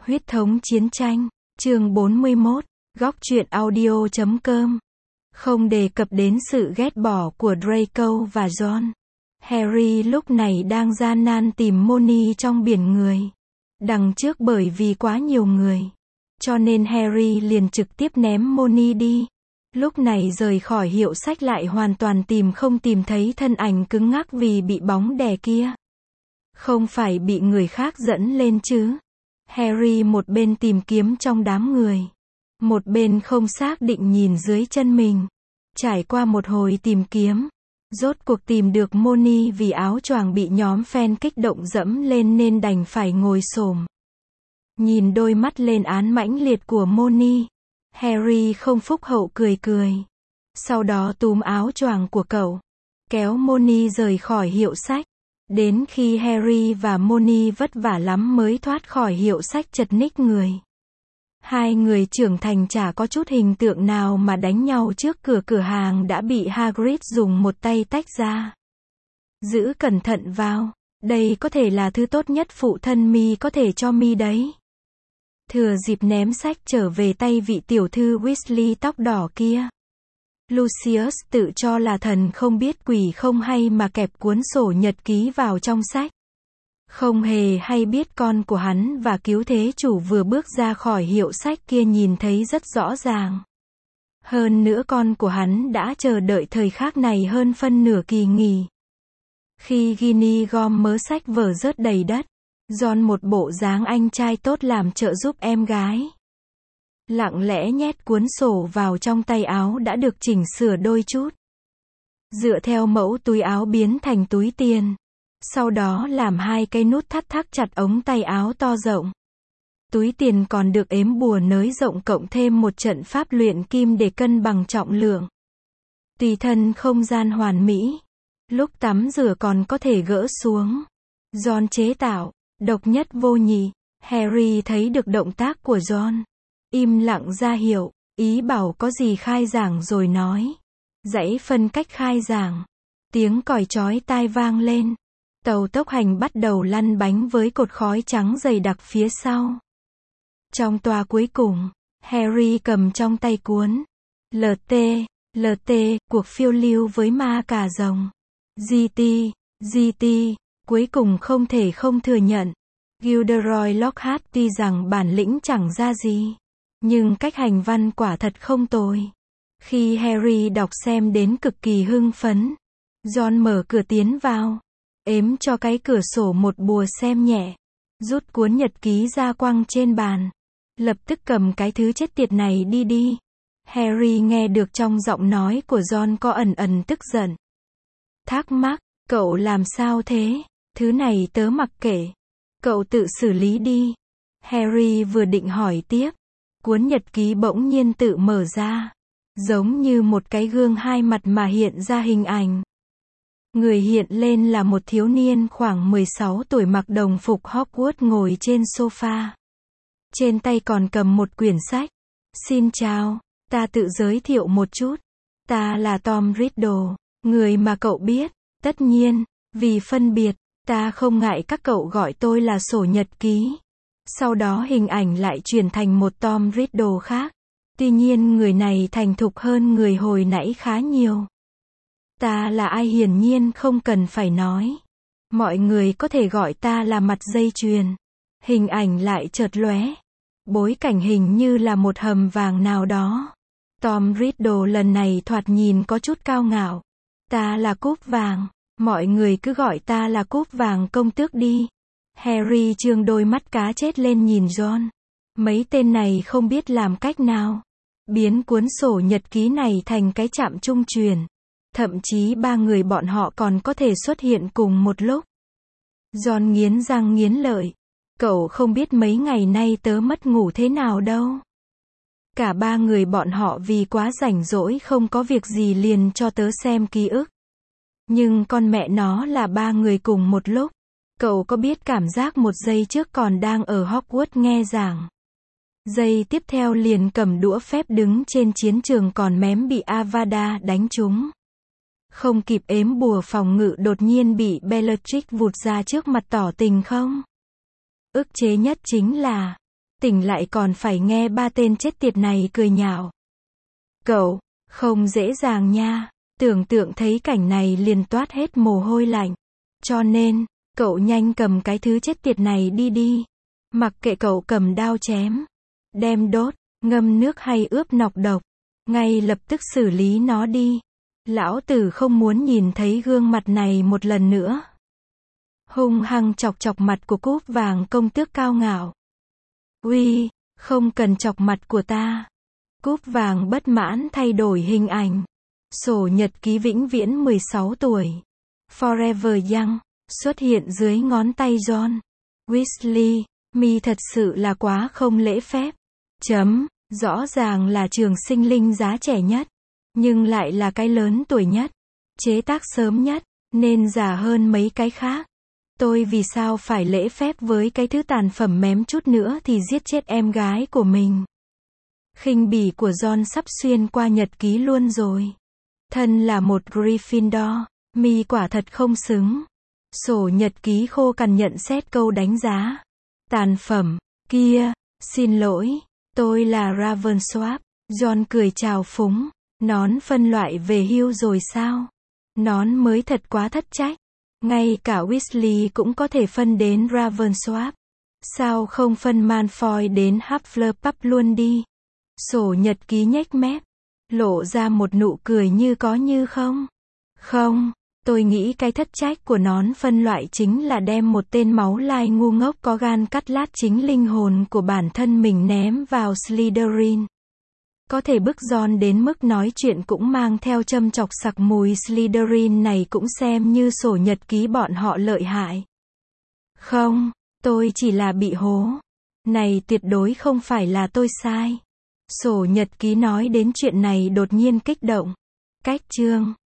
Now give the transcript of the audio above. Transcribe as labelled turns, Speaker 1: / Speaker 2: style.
Speaker 1: Huyết thống chiến tranh, chương 41, góc truyện audio.com. Không đề cập đến sự ghét bỏ của Draco và Ron. Harry lúc này đang gian nan tìm Molly trong biển người. Đằng trước bởi vì quá nhiều người, cho nên Harry liền trực tiếp ném Molly đi. Lúc này rời khỏi hiệu sách lại hoàn toàn không tìm thấy thân ảnh cứng ngắc vì bị bóng đè kia. Không phải bị người khác dẫn lên chứ? Harry một bên tìm kiếm trong đám người, một bên không xác định nhìn dưới chân mình. Trải qua một hồi tìm kiếm, rốt cuộc tìm được Molly vì áo choàng bị nhóm fan kích động dẫm lên nên đành phải ngồi xổm. Nhìn đôi mắt lên án mãnh liệt của Molly, Harry không phúc hậu cười cười. Sau đó túm áo choàng của cậu, kéo Molly rời khỏi hiệu sách. Đến khi Harry và Molly vất vả lắm mới thoát khỏi hiệu sách chật ních người. Hai người trưởng thành chả có chút hình tượng nào mà đánh nhau trước cửa hàng đã bị Hagrid dùng một tay tách ra. Giữ cẩn thận vào, đây có thể là thứ tốt nhất phụ thân mi có thể cho mi đấy. Thừa dịp ném sách trở về tay vị tiểu thư Weasley tóc đỏ kia, Lucius tự cho là thần không biết quỷ không hay mà kẹp cuốn sổ nhật ký vào trong sách. Không hề hay biết con của hắn và cứu thế chủ vừa bước ra khỏi hiệu sách kia nhìn thấy rất rõ ràng. Hơn nữa con của hắn đã chờ đợi thời khắc này hơn phân nửa kỳ nghỉ. Khi Ginny gom mớ sách vở rớt đầy đất, Ron một bộ dáng anh trai tốt làm trợ giúp em gái. Lặng lẽ nhét cuốn sổ vào trong tay áo đã được chỉnh sửa đôi chút. Dựa theo mẫu túi áo biến thành túi tiền. Sau đó làm hai cây nút thắt thắt chặt ống tay áo to rộng. Túi tiền còn được ếm bùa nới rộng cộng thêm một trận pháp luyện kim để cân bằng trọng lượng. Tùy thân không gian hoàn mỹ. Lúc tắm rửa còn có thể gỡ xuống. Ron chế tạo, độc nhất vô nhị. Harry thấy được động tác của Ron. Im lặng ra hiệu, ý bảo có gì khai giảng rồi nói. Dãy phân cách khai giảng. Tiếng còi chói tai vang lên. Tàu tốc hành bắt đầu lăn bánh với cột khói trắng dày đặc phía sau. Trong toa cuối cùng, Harry cầm trong tay cuốn LT, cuộc phiêu lưu với ma cà rồng. GT, cuối cùng không thể không thừa nhận. Gilderoy Lockhart tuy rằng bản lĩnh chẳng ra gì, nhưng cách hành văn quả thật không tồi. Khi Harry đọc xem đến cực kỳ hưng phấn, Ron mở cửa tiến vào, ếm cho cái cửa sổ một bùa xem nhẹ, rút cuốn nhật ký ra quăng trên bàn. Lập tức cầm cái thứ chết tiệt này đi. Harry nghe được trong giọng nói của Ron có ẩn tức giận. Thắc mắc, cậu làm sao thế? Thứ này tớ mặc kệ. Cậu tự xử lý đi. Harry vừa định hỏi tiếp, cuốn nhật ký bỗng nhiên tự mở ra. Giống như một cái gương hai mặt mà hiện ra hình ảnh. Người hiện lên là một thiếu niên khoảng 16 tuổi mặc đồng phục Hogwarts ngồi trên sofa. Trên tay còn cầm một quyển sách. Xin chào, ta tự giới thiệu một chút. Ta là Tom Riddle, người mà cậu biết. Tất nhiên, vì phân biệt, ta không ngại các cậu gọi tôi là sổ nhật ký. Sau đó hình ảnh lại chuyển thành một Tom Riddle khác. Tuy nhiên người này thành thục hơn người hồi nãy khá nhiều. Ta là ai hiển nhiên không cần phải nói. Mọi người có thể gọi ta là mặt dây chuyền. Hình ảnh lại chợt lóe. Bối cảnh hình như là một hầm vàng nào đó. Tom Riddle lần này thoạt nhìn có chút cao ngạo. Ta là cúp vàng. Mọi người cứ gọi ta là cúp vàng công tước đi. Harry trương đôi mắt cá chết lên nhìn Ron. Mấy tên này không biết làm cách nào biến cuốn sổ nhật ký này thành cái trạm trung truyền. Thậm chí ba người bọn họ còn có thể xuất hiện cùng một lúc. Ron nghiến răng nghiến lợi. Cậu không biết mấy ngày nay tớ mất ngủ thế nào đâu. Cả ba người bọn họ vì quá rảnh rỗi không có việc gì liền cho tớ xem ký ức. Nhưng con mẹ nó là ba người cùng một lúc. Cậu có biết cảm giác một giây trước còn đang ở Hogwarts nghe giảng. Giây tiếp theo liền cầm đũa phép đứng trên chiến trường còn mém bị Avada đánh trúng. Không kịp ếm bùa phòng ngự đột nhiên bị Bellatrix vụt ra trước mặt tỏ tình không? Ức chế nhất chính là, Tỉnh lại còn phải nghe ba tên chết tiệt này cười nhạo. Cậu, không dễ dàng nha. Tưởng tượng thấy cảnh này liền toát hết mồ hôi lạnh. Cho nên, cậu nhanh cầm cái thứ chết tiệt này đi đi. Mặc kệ cậu cầm đao chém, đem đốt, ngâm nước hay ướp nọc độc, ngay lập tức xử lý nó đi. Lão tử không muốn nhìn thấy gương mặt này một lần nữa. Hung hăng chọc chọc mặt của Cúp Vàng công tước cao ngạo. Uy, không cần chọc mặt của ta. Cúp Vàng bất mãn thay đổi hình ảnh. Sổ nhật ký vĩnh viễn 16 tuổi. Forever Young, xuất hiện dưới ngón tay John. Weasley, mi thật sự là quá không lễ phép. Rõ ràng là trường sinh linh giá trẻ nhất. Nhưng lại là cái lớn tuổi nhất. Chế tác sớm nhất, nên già hơn mấy cái khác. Tôi vì sao phải lễ phép với cái thứ tàn phẩm mém chút nữa thì giết chết em gái của mình. Khinh bỉ của John sắp xuyên qua nhật ký luôn rồi. Thân là một Gryffindor, mi quả thật không xứng. Sổ nhật ký khô cằn nhận xét câu đánh giá. Tàn phẩm, kia, xin lỗi, tôi là Ravensworth. John cười chào phúng. Nón phân loại về hưu rồi sao? Nón mới thật quá thất trách. Ngay cả Weasley cũng có thể phân đến Ravensworth. Sao không phân Malfoy đến Hufflepuff luôn đi? Sổ nhật ký nhếch mép, lộ ra một nụ cười như có như không. Không, tôi nghĩ cái thất trách của nón phân loại chính là đem một tên máu lai ngu ngốc có gan cắt lát chính linh hồn của bản thân mình ném vào Slytherin. Có thể bức John đến mức nói chuyện cũng mang theo châm chọc sặc mùi Slytherin này cũng xem như sổ nhật ký bọn họ lợi hại. Không, tôi chỉ là bị hố. Này tuyệt đối không phải là tôi sai. Sổ nhật ký nói đến chuyện này đột nhiên kích động. Cách chương